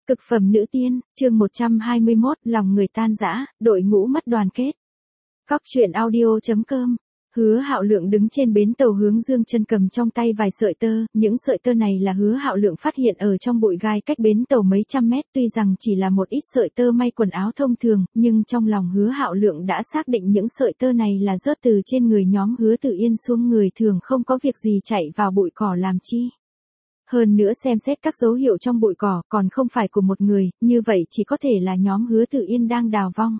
Cực phẩm nữ tiên, chương 121, lòng người tan rã, đội ngũ mất đoàn kết. Cóc truyện audio.com. Hứa Hạo Lượng đứng trên bến tàu hướng Dương Chân cầm trong tay vài sợi tơ, những sợi tơ này là Hứa Hạo Lượng phát hiện ở trong bụi gai cách bến tàu mấy trăm mét, tuy rằng chỉ là một ít sợi tơ may quần áo thông thường, nhưng trong lòng Hứa Hạo Lượng đã xác định những sợi tơ này là rớt từ trên người nhóm Hứa Tử Yên xuống, người thường không có việc gì chạy vào bụi cỏ làm chi. Hơn nữa xem xét các dấu hiệu trong bụi cỏ còn không phải của một người, như vậy chỉ có thể là nhóm Hứa Tử Yên đang đào vong.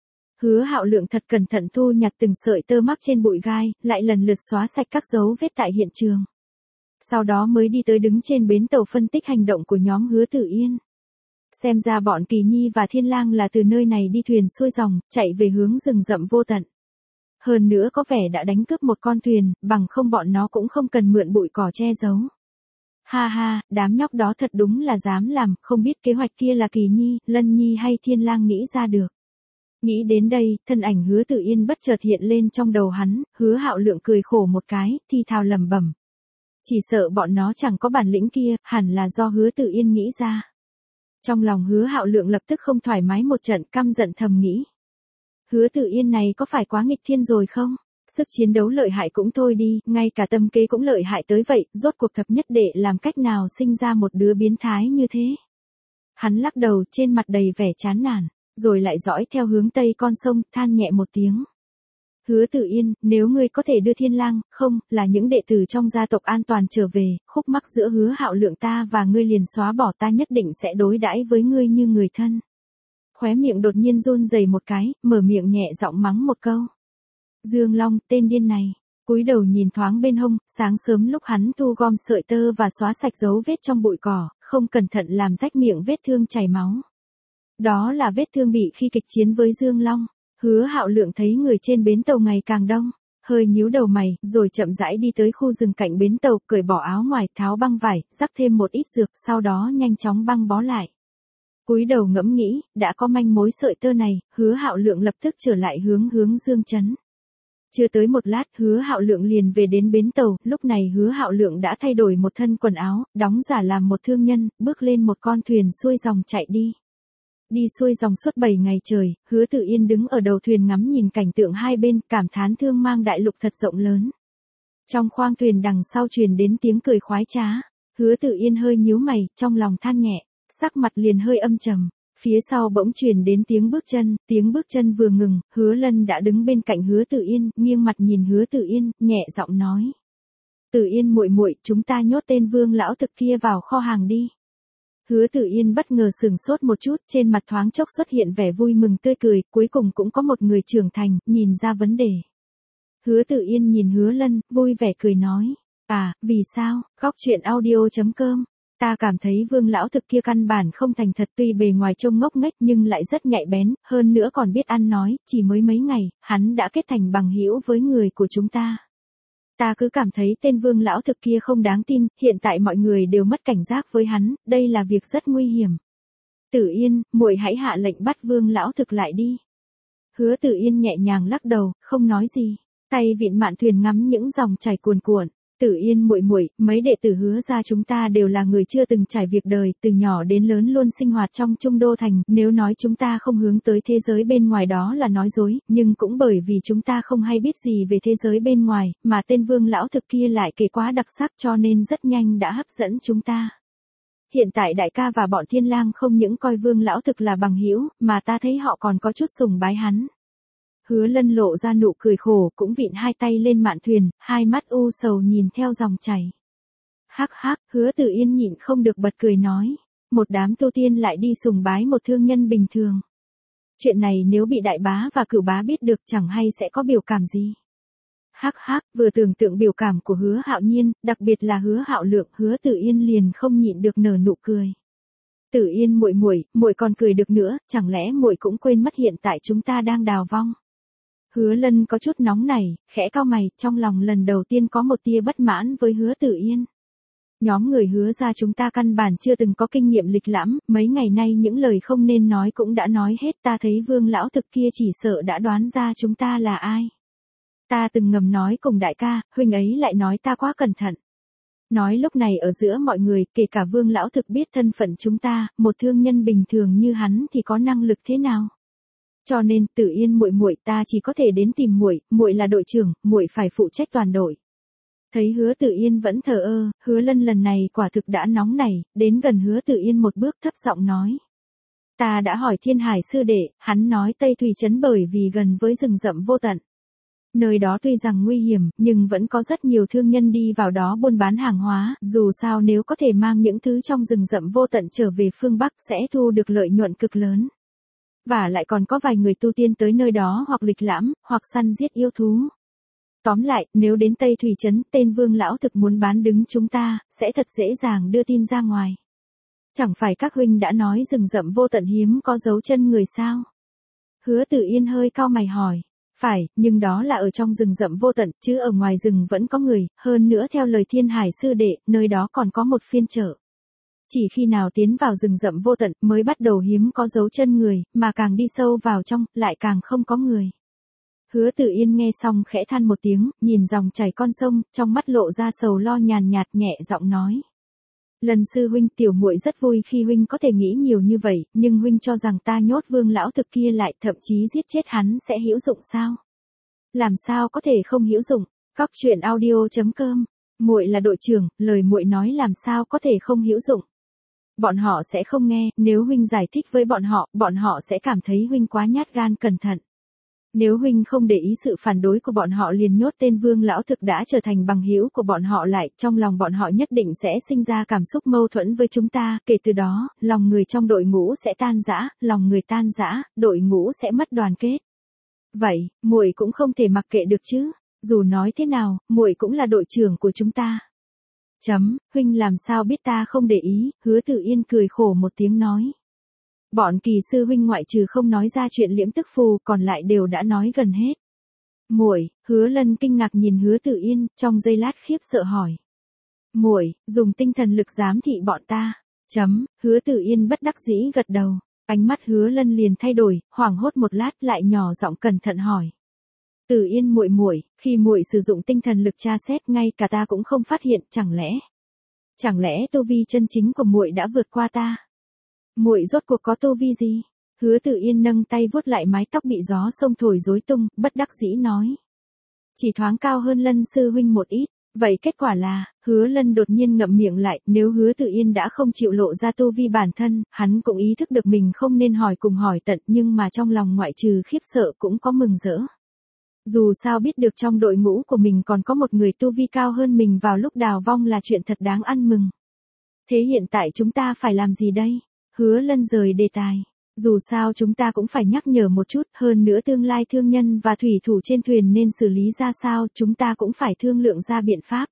Hứa Hạo Lượng thật cẩn thận thu nhặt từng sợi tơ mắc trên bụi gai, lại lần lượt xóa sạch các dấu vết tại hiện trường. Sau đó mới đi tới đứng trên bến tàu phân tích hành động của nhóm Hứa Tử Yên. Xem ra bọn Kỳ Nhi và Thiên Lang là từ nơi này đi thuyền xuôi dòng, chạy về hướng rừng rậm vô tận. Hơn nữa có vẻ đã đánh cướp một con thuyền, bằng không bọn nó cũng không cần mượn bụi cỏ che giấu. Ha ha, đám nhóc đó thật đúng là dám làm, không biết kế hoạch kia là Kỳ Nhi, Lân Nhi hay Thiên Lang nghĩ ra được. Nghĩ đến đây, thân ảnh Hứa Tử Yên bất chợt hiện lên trong đầu hắn, Hứa Hạo Lượng cười khổ một cái, thì thào lẩm bẩm. Chỉ sợ bọn nó chẳng có bản lĩnh kia, hẳn là do Hứa Tử Yên nghĩ ra. Trong lòng Hứa Hạo Lượng lập tức không thoải mái một trận, căm giận thầm nghĩ. Hứa Tử Yên này có phải quá nghịch thiên rồi không? Sức chiến đấu lợi hại cũng thôi đi, ngay cả tâm kế cũng lợi hại tới vậy, rốt cuộc thập nhất đệ làm cách nào sinh ra một đứa biến thái như thế? Hắn lắc đầu, trên mặt đầy vẻ chán nản, rồi lại dõi theo hướng tây con sông, than nhẹ một tiếng. Hứa Tử Yên, nếu ngươi có thể đưa Thiên Lang, không, là những đệ tử trong gia tộc an toàn trở về, khúc mắc giữa Hứa Hạo Lượng ta và ngươi liền xóa bỏ, ta nhất định sẽ đối đãi với ngươi như người thân. Khóe miệng đột nhiên run rẩy một cái, mở miệng nhẹ giọng mắng một câu. Dương Long, tên điên này. Cúi đầu nhìn thoáng bên hông, sáng sớm lúc hắn thu gom sợi tơ và xóa sạch dấu vết trong bụi cỏ, không cẩn thận làm rách miệng vết thương chảy máu. Đó là vết thương bị khi kịch chiến với Dương Long. Hứa Hạo Lượng thấy người trên bến tàu ngày càng đông, hơi nhíu đầu mày, rồi chậm rãi đi tới khu rừng cạnh bến tàu, cởi bỏ áo ngoài, tháo băng vải, rắc thêm một ít dược, sau đó nhanh chóng băng bó lại. Cúi đầu ngẫm nghĩ, đã có manh mối sợi tơ này, Hứa Hạo Lượng lập tức trở lại hướng Dương trấn. Chưa tới một lát, Hứa Hạo Lượng liền về đến bến tàu, lúc này Hứa Hạo Lượng đã thay đổi một thân quần áo, đóng giả làm một thương nhân, bước lên một con thuyền xuôi dòng chạy đi. Đi xuôi dòng suốt 7 ngày trời, Hứa Tử Yên đứng ở đầu thuyền ngắm nhìn cảnh tượng hai bên, cảm thán thương mang đại lục thật rộng lớn. Trong khoang thuyền đằng sau truyền đến tiếng cười khoái trá, Hứa Tử Yên hơi nhíu mày, trong lòng than nhẹ, sắc mặt liền hơi âm trầm. Phía sau bỗng truyền đến tiếng bước chân vừa ngừng, Hứa Lân đã đứng bên cạnh Hứa Tử Yên, nghiêng mặt nhìn Hứa Tử Yên, nhẹ giọng nói: "Tử Yên muội muội, chúng ta nhốt tên Vương lão thực kia vào kho hàng đi." Hứa Tử Yên bất ngờ sửng sốt một chút, trên mặt thoáng chốc xuất hiện vẻ vui mừng tươi cười, cuối cùng cũng có một người trưởng thành, nhìn ra vấn đề. Hứa Tử Yên nhìn Hứa Lân, vui vẻ cười nói: "À, vì sao?" Cóc truyện audio.com. Ta cảm thấy Vương lão thực kia căn bản không thành thật, tuy bề ngoài trông ngốc nghếch nhưng lại rất nhạy bén, hơn nữa còn biết ăn nói, chỉ mới mấy ngày, hắn đã kết thành bằng hữu với người của chúng ta. Ta cứ cảm thấy tên Vương lão thực kia không đáng tin, hiện tại mọi người đều mất cảnh giác với hắn, đây là việc rất nguy hiểm. Tử Yên, muội hãy hạ lệnh bắt Vương lão thực lại đi. Hứa Tử Yên nhẹ nhàng lắc đầu, không nói gì, tay vịn mạn thuyền ngắm những dòng chảy cuồn cuộn. Tử Yên muội muội, mấy đệ tử Hứa gia chúng ta đều là người chưa từng trải việc đời, từ nhỏ đến lớn luôn sinh hoạt trong Trung Đô thành, nếu nói chúng ta không hướng tới thế giới bên ngoài đó là nói dối, nhưng cũng bởi vì chúng ta không hay biết gì về thế giới bên ngoài, mà tên Vương lão thực kia lại kể quá đặc sắc cho nên rất nhanh đã hấp dẫn chúng ta. Hiện tại đại ca và bọn Thiên Lang không những coi Vương lão thực là bằng hữu, mà ta thấy họ còn có chút sùng bái hắn. Hứa Lân lộ ra nụ cười khổ, cũng vịn hai tay lên mạn thuyền, hai mắt u sầu nhìn theo dòng chảy. Hắc hắc, Hứa Tử Yên nhịn không được bật cười nói, một đám tu tiên lại đi sùng bái một thương nhân bình thường. Chuyện này nếu bị đại bá và cửu bá biết được chẳng hay sẽ có biểu cảm gì. Hắc hắc, vừa tưởng tượng biểu cảm của Hứa Hạo Nhiên, đặc biệt là Hứa Hạo Lượng, Hứa Tử Yên liền không nhịn được nở nụ cười. Tử Yên muội muội, muội còn cười được nữa, chẳng lẽ muội cũng quên mất hiện tại chúng ta đang đào vong? Hứa Lân có chút nóng nảy, khẽ cau mày, trong lòng lần đầu tiên có một tia bất mãn với Hứa Tử Yên. Nhóm người Hứa gia chúng ta căn bản chưa từng có kinh nghiệm lịch lãm, mấy ngày nay những lời không nên nói cũng đã nói hết, ta thấy Vương lão thực kia chỉ sợ đã đoán ra chúng ta là ai. Ta từng ngầm nói cùng đại ca, huynh ấy lại nói ta quá cẩn thận. Nói lúc này ở giữa mọi người, kể cả Vương lão thực biết thân phận chúng ta, một thương nhân bình thường như hắn thì có năng lực thế nào? Cho nên, Tử Yên muội muội, ta chỉ có thể đến tìm muội, muội là đội trưởng, muội phải phụ trách toàn đội. Thấy Hứa Tử Yên vẫn thờ ơ, Hứa Lân lần này quả thực đã nóng nảy, đến gần Hứa Tử Yên một bước thấp giọng nói. Ta đã hỏi Thiên Hải sư đệ, hắn nói Tây Thủy Trấn bởi vì gần với rừng rậm vô tận. Nơi đó tuy rằng nguy hiểm, nhưng vẫn có rất nhiều thương nhân đi vào đó buôn bán hàng hóa, dù sao nếu có thể mang những thứ trong rừng rậm vô tận trở về phương Bắc sẽ thu được lợi nhuận cực lớn. Và lại còn có vài người tu tiên tới nơi đó hoặc lịch lãm, hoặc săn giết yêu thú. Tóm lại, nếu đến Tây Thủy Trấn, tên Vương lão thực muốn bán đứng chúng ta, sẽ thật dễ dàng đưa tin ra ngoài. Chẳng phải các huynh đã nói rừng rậm vô tận hiếm có dấu chân người sao? Hứa Tử Yên hơi cau mày hỏi. Phải, nhưng đó là ở trong rừng rậm vô tận, chứ ở ngoài rừng vẫn có người, hơn nữa theo lời Thiên Hải sư đệ, nơi đó còn có một phiên chợ. Chỉ khi nào tiến vào rừng rậm vô tận mới bắt đầu hiếm có dấu chân người, mà càng đi sâu vào trong, lại càng không có người. Hứa Tử Yên nghe xong khẽ than một tiếng, nhìn dòng chảy con sông, trong mắt lộ ra sầu lo nhàn nhạt, nhẹ giọng nói. Lần sư huynh, tiểu muội rất vui khi huynh có thể nghĩ nhiều như vậy, nhưng huynh cho rằng ta nhốt Vương lão thực kia lại, thậm chí giết chết hắn sẽ hữu dụng sao? Làm sao có thể không hữu dụng? Cóc truyện audio.com. Muội là đội trưởng, lời muội nói làm sao có thể không hữu dụng? Bọn họ sẽ không nghe, nếu huynh giải thích với bọn họ sẽ cảm thấy huynh quá nhát gan cẩn thận. Nếu huynh không để ý sự phản đối của bọn họ liền nhốt tên Vương lão thực đã trở thành bằng hữu của bọn họ lại, trong lòng bọn họ nhất định sẽ sinh ra cảm xúc mâu thuẫn với chúng ta, kể từ đó, lòng người trong đội ngũ sẽ tan rã, lòng người tan rã, đội ngũ sẽ mất đoàn kết. Vậy, muội cũng không thể mặc kệ được chứ, dù nói thế nào, muội cũng là đội trưởng của chúng ta. Huynh làm sao biết ta không để ý, Hứa Tử Yên cười khổ một tiếng nói. Bọn Kỳ sư huynh ngoại trừ không nói ra chuyện liễm tức phù, còn lại đều đã nói gần hết. Muội, Hứa Lân kinh ngạc nhìn Hứa Tử Yên, trong giây lát khiếp sợ hỏi. Muội, dùng tinh thần lực giám thị bọn ta. Hứa Tử Yên bất đắc dĩ gật đầu, ánh mắt Hứa Lân liền thay đổi, hoảng hốt một lát lại nhỏ giọng cẩn thận hỏi. Tử Yên muội muội, khi muội sử dụng tinh thần lực tra xét ngay cả ta cũng không phát hiện, chẳng lẽ tu vi chân chính của muội đã vượt qua ta? Muội rốt cuộc có tu vi gì? Hứa Tử Yên nâng tay vuốt lại mái tóc bị gió sông thổi rối tung, bất đắc dĩ nói. Chỉ thoáng cao hơn Lân sư huynh một ít. Vậy kết quả là, Hứa Lân đột nhiên ngậm miệng lại, nếu Hứa Tử Yên đã không chịu lộ ra tu vi bản thân, hắn cũng ý thức được mình không nên hỏi cùng hỏi tận, nhưng mà trong lòng ngoại trừ khiếp sợ cũng có mừng rỡ. Dù sao biết được trong đội ngũ của mình còn có một người tu vi cao hơn mình vào lúc đào vong là chuyện thật đáng ăn mừng. Thế hiện tại chúng ta phải làm gì đây? Hứa Lân rời đề tài. Dù sao chúng ta cũng phải nhắc nhở một chút, hơn nữa tương lai thương nhân và thủy thủ trên thuyền nên xử lý ra sao, chúng ta cũng phải thương lượng ra biện pháp.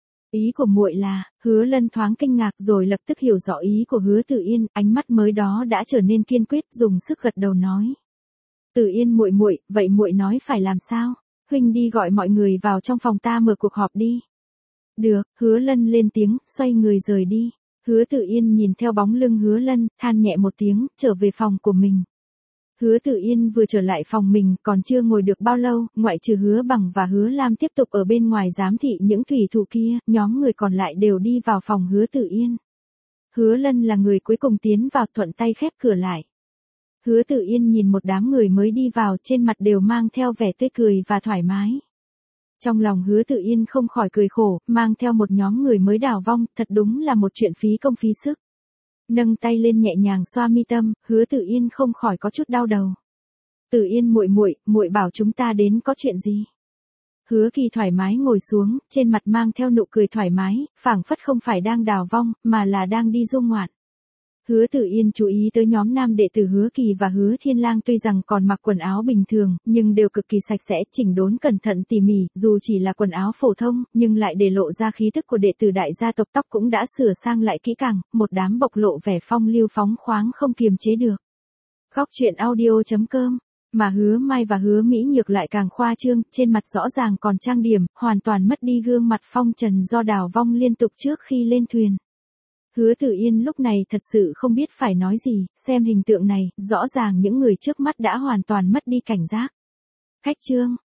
Ý của muội là, Hứa Lân thoáng kinh ngạc rồi lập tức hiểu rõ ý của Hứa Tử Yên, ánh mắt mới đó đã trở nên kiên quyết, dùng sức gật đầu nói. Tử Yên muội muội, vậy muội nói phải làm sao? Huynh đi gọi mọi người vào trong phòng ta mở cuộc họp đi. Được, Hứa Lân lên tiếng, xoay người rời đi. Hứa Tử Yên nhìn theo bóng lưng Hứa Lân, than nhẹ một tiếng, trở về phòng của mình. Hứa Tử Yên vừa trở lại phòng mình, còn chưa ngồi được bao lâu, ngoại trừ Hứa Bằng và Hứa Lam tiếp tục ở bên ngoài giám thị những thủy thủ kia, nhóm người còn lại đều đi vào phòng Hứa Tử Yên. Hứa Lân là người cuối cùng tiến vào, thuận tay khép cửa lại. Hứa Tử Yên nhìn một đám người mới đi vào, trên mặt đều mang theo vẻ tươi cười và thoải mái. Trong lòng Hứa Tử Yên không khỏi cười khổ, mang theo một nhóm người mới đào vong, thật đúng là một chuyện phí công phí sức. Nâng tay lên nhẹ nhàng xoa mi tâm, Hứa Tử Yên không khỏi có chút đau đầu. Tử Yên muội muội, muội bảo chúng ta đến có chuyện gì? Hứa Kỳ thoải mái ngồi xuống, trên mặt mang theo nụ cười thoải mái, phảng phất không phải đang đào vong, mà là đang đi du ngoạn. Hứa Tử Yên chú ý tới nhóm nam đệ tử Hứa Kỳ và Hứa Thiên Lang tuy rằng còn mặc quần áo bình thường, nhưng đều cực kỳ sạch sẽ, chỉnh đốn cẩn thận tỉ mỉ, dù chỉ là quần áo phổ thông, nhưng lại để lộ ra khí tức của đệ tử đại gia tộc, tóc cũng đã sửa sang lại kỹ càng, một đám bộc lộ vẻ phong lưu phóng khoáng không kiềm chế được. Cóc truyện audio.com. Mà Hứa Mai và Hứa Mỹ Nhược lại càng khoa trương, trên mặt rõ ràng còn trang điểm, hoàn toàn mất đi gương mặt phong trần do đào vong liên tục trước khi lên thuyền. Hứa Tử Yên lúc này thật sự không biết phải nói gì, xem hình tượng này, rõ ràng những người trước mắt đã hoàn toàn mất đi cảnh giác. Khách trương,